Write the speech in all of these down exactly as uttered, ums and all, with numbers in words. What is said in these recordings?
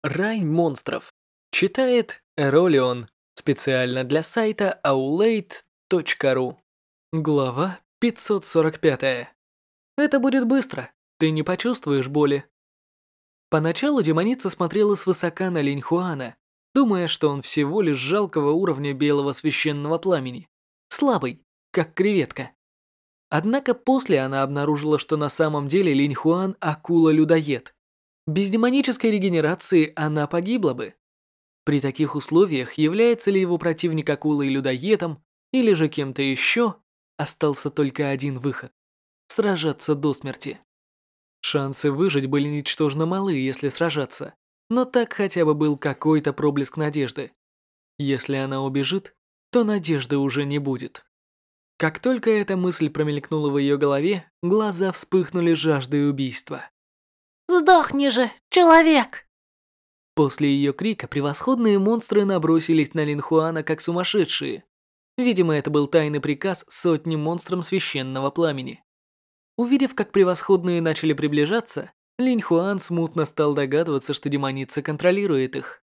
Рай монстров. Читает Эролион. Специально для сайта аулейт точка ру. Глава пятьсот сорок пять. Это будет быстро. Ты не почувствуешь боли. Поначалу демоница смотрела свысока на Линьхуана, думая, что он всего лишь жалкого уровня белого священного пламени. Слабый, как креветка. Однако после она обнаружила, что на самом деле Линьхуан акула-людоед. Без демонической регенерации она погибла бы. При таких условиях, является ли его противник акулой-людоедом или же кем-то еще, остался только один выход – сражаться до смерти. Шансы выжить были ничтожно малы, если сражаться, но так хотя бы был какой-то проблеск надежды. Если она убежит, то надежды уже не будет. Как только эта мысль промелькнула в ее голове, глаза вспыхнули жаждой убийства. «Сдохни же, человек!» После ее крика превосходные монстры набросились на Линьхуана как сумасшедшие. Видимо, это был тайный приказ сотни монстрам священного пламени. Увидев, как превосходные начали приближаться, Линьхуан смутно стал догадываться, что демоница контролирует их.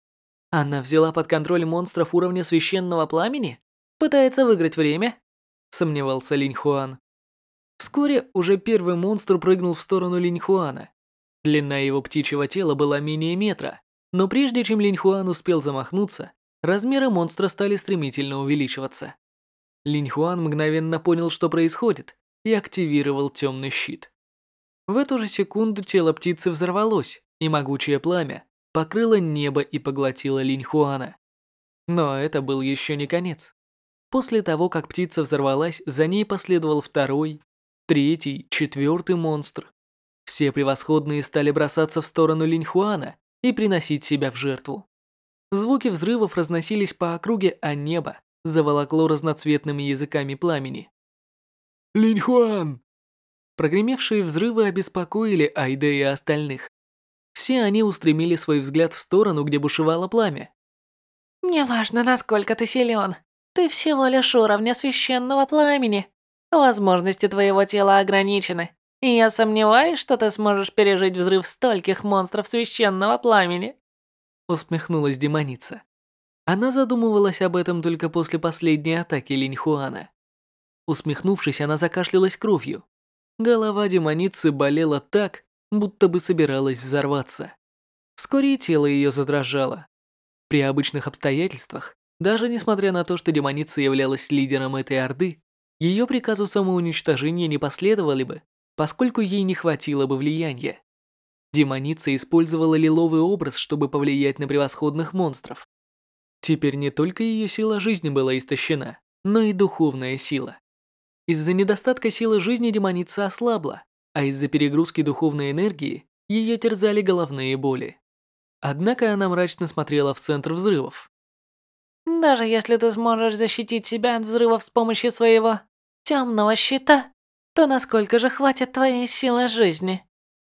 Она взяла под контроль монстров уровня священного пламени? Пытается выиграть время? Сомневался Линьхуан. Вскоре уже первый монстр прыгнул в сторону Линьхуана. Длина его птичьего тела была менее метра, но прежде чем Линьхуан успел замахнуться, размеры монстра стали стремительно увеличиваться. Линьхуан мгновенно понял, что происходит, и активировал темный щит. В эту же секунду тело птицы взорвалось, и могучее пламя покрыло небо и поглотило Линьхуана. Но это был еще не конец. После того, как птица взорвалась, за ней последовал второй, третий, четвертый монстр. Все превосходные стали бросаться в сторону Линьхуана и приносить себя в жертву. Звуки взрывов разносились по округе, а небо заволокло разноцветными языками пламени. «Линьхуан!» Прогремевшие взрывы обеспокоили Айде и остальных. Все они устремили свой взгляд в сторону, где бушевало пламя. «Неважно, насколько ты силен, ты всего лишь уровня священного пламени. Возможности твоего тела ограничены. И я сомневаюсь, что ты сможешь пережить взрыв стольких монстров священного пламени», усмехнулась демоница. Она задумывалась об этом только после последней атаки Линьхуана. Усмехнувшись, она закашлялась кровью. Голова демоницы болела так, будто бы собиралась взорваться. Вскоре тело ее задрожало. При обычных обстоятельствах, даже несмотря на то, что демоница являлась лидером этой орды, ее приказу самоуничтожения не последовали бы, поскольку ей не хватило бы влияния. Демоница использовала лиловый образ, чтобы повлиять на превосходных монстров. Теперь не только ее сила жизни была истощена, но и духовная сила. Из-за недостатка силы жизни демоница ослабла, а из-за перегрузки духовной энергии ее терзали головные боли. Однако она мрачно смотрела в центр взрывов. «Даже если ты сможешь защитить себя от взрывов с помощью своего темного щита, то насколько же хватит твоей силы жизни?»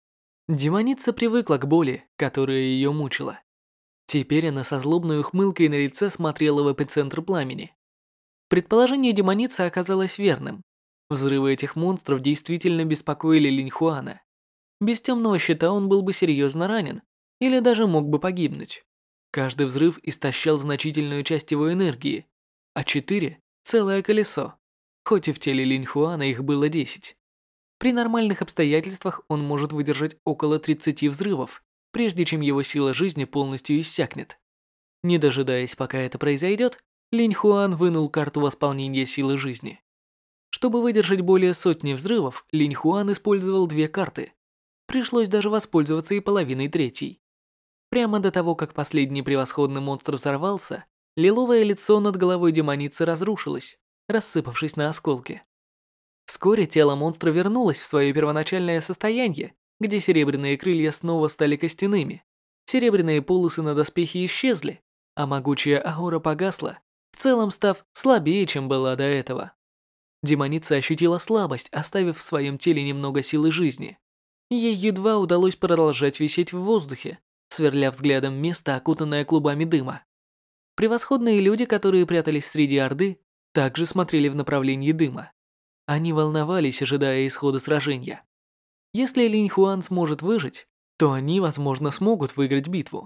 Демоница привыкла к боли, которая ее мучила. Теперь она со злобной ухмылкой на лице смотрела в эпицентр пламени. Предположение демоницы оказалось верным. Взрывы этих монстров действительно беспокоили Линьхуана. Без темного щита он был бы серьезно ранен, или даже мог бы погибнуть. Каждый взрыв истощал значительную часть его энергии, а четыре – целое колесо, хоть и в теле Линьхуана их было десять. При нормальных обстоятельствах он может выдержать около тридцати взрывов, прежде чем его сила жизни полностью иссякнет. Не дожидаясь, пока это произойдет, Линьхуан вынул карту восполнения силы жизни. Чтобы выдержать более сотни взрывов, Линьхуан использовал две карты. Пришлось даже воспользоваться и половиной третьей. Прямо до того, как последний превосходный монстр взорвался, лиловое лицо над головой демоницы разрушилось, рассыпавшись на осколки. Вскоре тело монстра вернулось в свое первоначальное состояние, где серебряные крылья снова стали костяными, серебряные полосы на доспехе исчезли, а могучая аура погасла, в целом став слабее, чем была до этого. Демоница ощутила слабость, оставив в своем теле немного силы жизни. Ей едва удалось продолжать висеть в воздухе, сверля взглядом место, окутанное клубами дыма. Превосходные люди, которые прятались среди орды, также смотрели в направлении дыма. Они волновались, ожидая исхода сражения. Если Линьхуан сможет выжить, то они, возможно, смогут выиграть битву.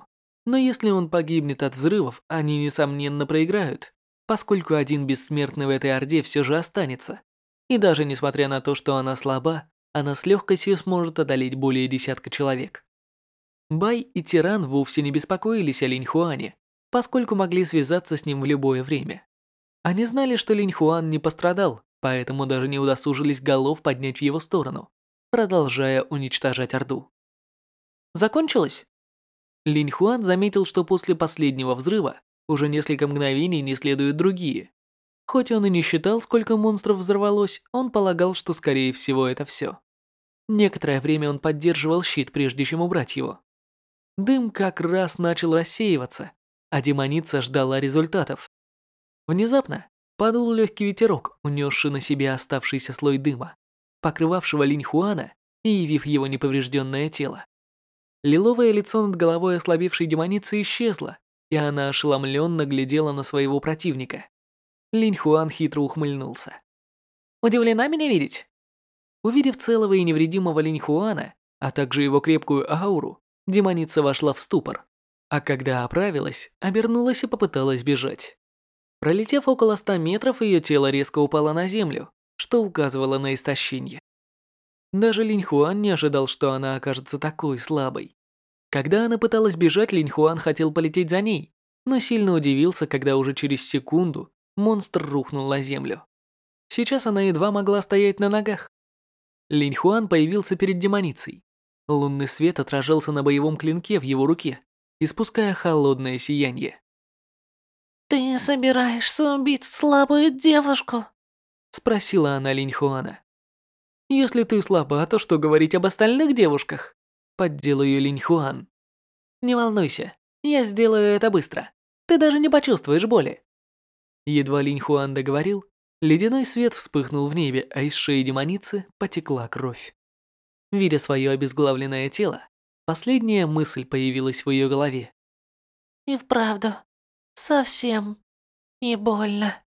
Но если он погибнет от взрывов, они, несомненно, проиграют, поскольку один бессмертный в этой орде все же останется. И даже несмотря на то, что она слаба, она с легкостью сможет одолеть более десятка человек. Бай и Тиран вовсе не беспокоились о Линьхуане, поскольку могли связаться с ним в любое время. Они знали, что Линьхуан не пострадал, поэтому даже не удосужились голов поднять в его сторону, продолжая уничтожать Орду. Закончилось? Линьхуан заметил, что после последнего взрыва уже несколько мгновений не следуют другие. Хоть он и не считал, сколько монстров взорвалось, он полагал, что скорее всего это все. Некоторое время он поддерживал щит, прежде чем убрать его. Дым как раз начал рассеиваться, а демоница ждала результатов. Внезапно подул легкий ветерок, унесший на себе оставшийся слой дыма, покрывавшего Линьхуана и явив его неповрежденное тело. Лиловое лицо над головой ослабевшей демоницы исчезло, и она ошеломленно глядела на своего противника. Линьхуан хитро ухмыльнулся. «Удивлена меня видеть?» Увидев целого и невредимого Линьхуана, а также его крепкую ауру, демоница вошла в ступор, а когда оправилась, обернулась и попыталась бежать. Пролетев около ста метров, ее тело резко упало на землю, что указывало на истощение. Даже Линьхуан не ожидал, что она окажется такой слабой. Когда она пыталась бежать, Линьхуан хотел полететь за ней, но сильно удивился, когда уже через секунду монстр рухнул на землю. Сейчас она едва могла стоять на ногах. Линьхуан появился перед демоницей. Лунный свет отражался на боевом клинке в его руке, испуская холодное сияние. «Ты собираешься убить слабую девушку?» Спросила она Линьхуана. «Если ты слаба, то что говорить об остальных девушках?» Поддел ее Линьхуан. «Не волнуйся, я сделаю это быстро. Ты даже не почувствуешь боли». Едва Линьхуан договорил, ледяной свет вспыхнул в небе, а из шеи демоницы потекла кровь. Видя свое обезглавленное тело, последняя мысль появилась в ее голове. «И вправду, совсем не больно».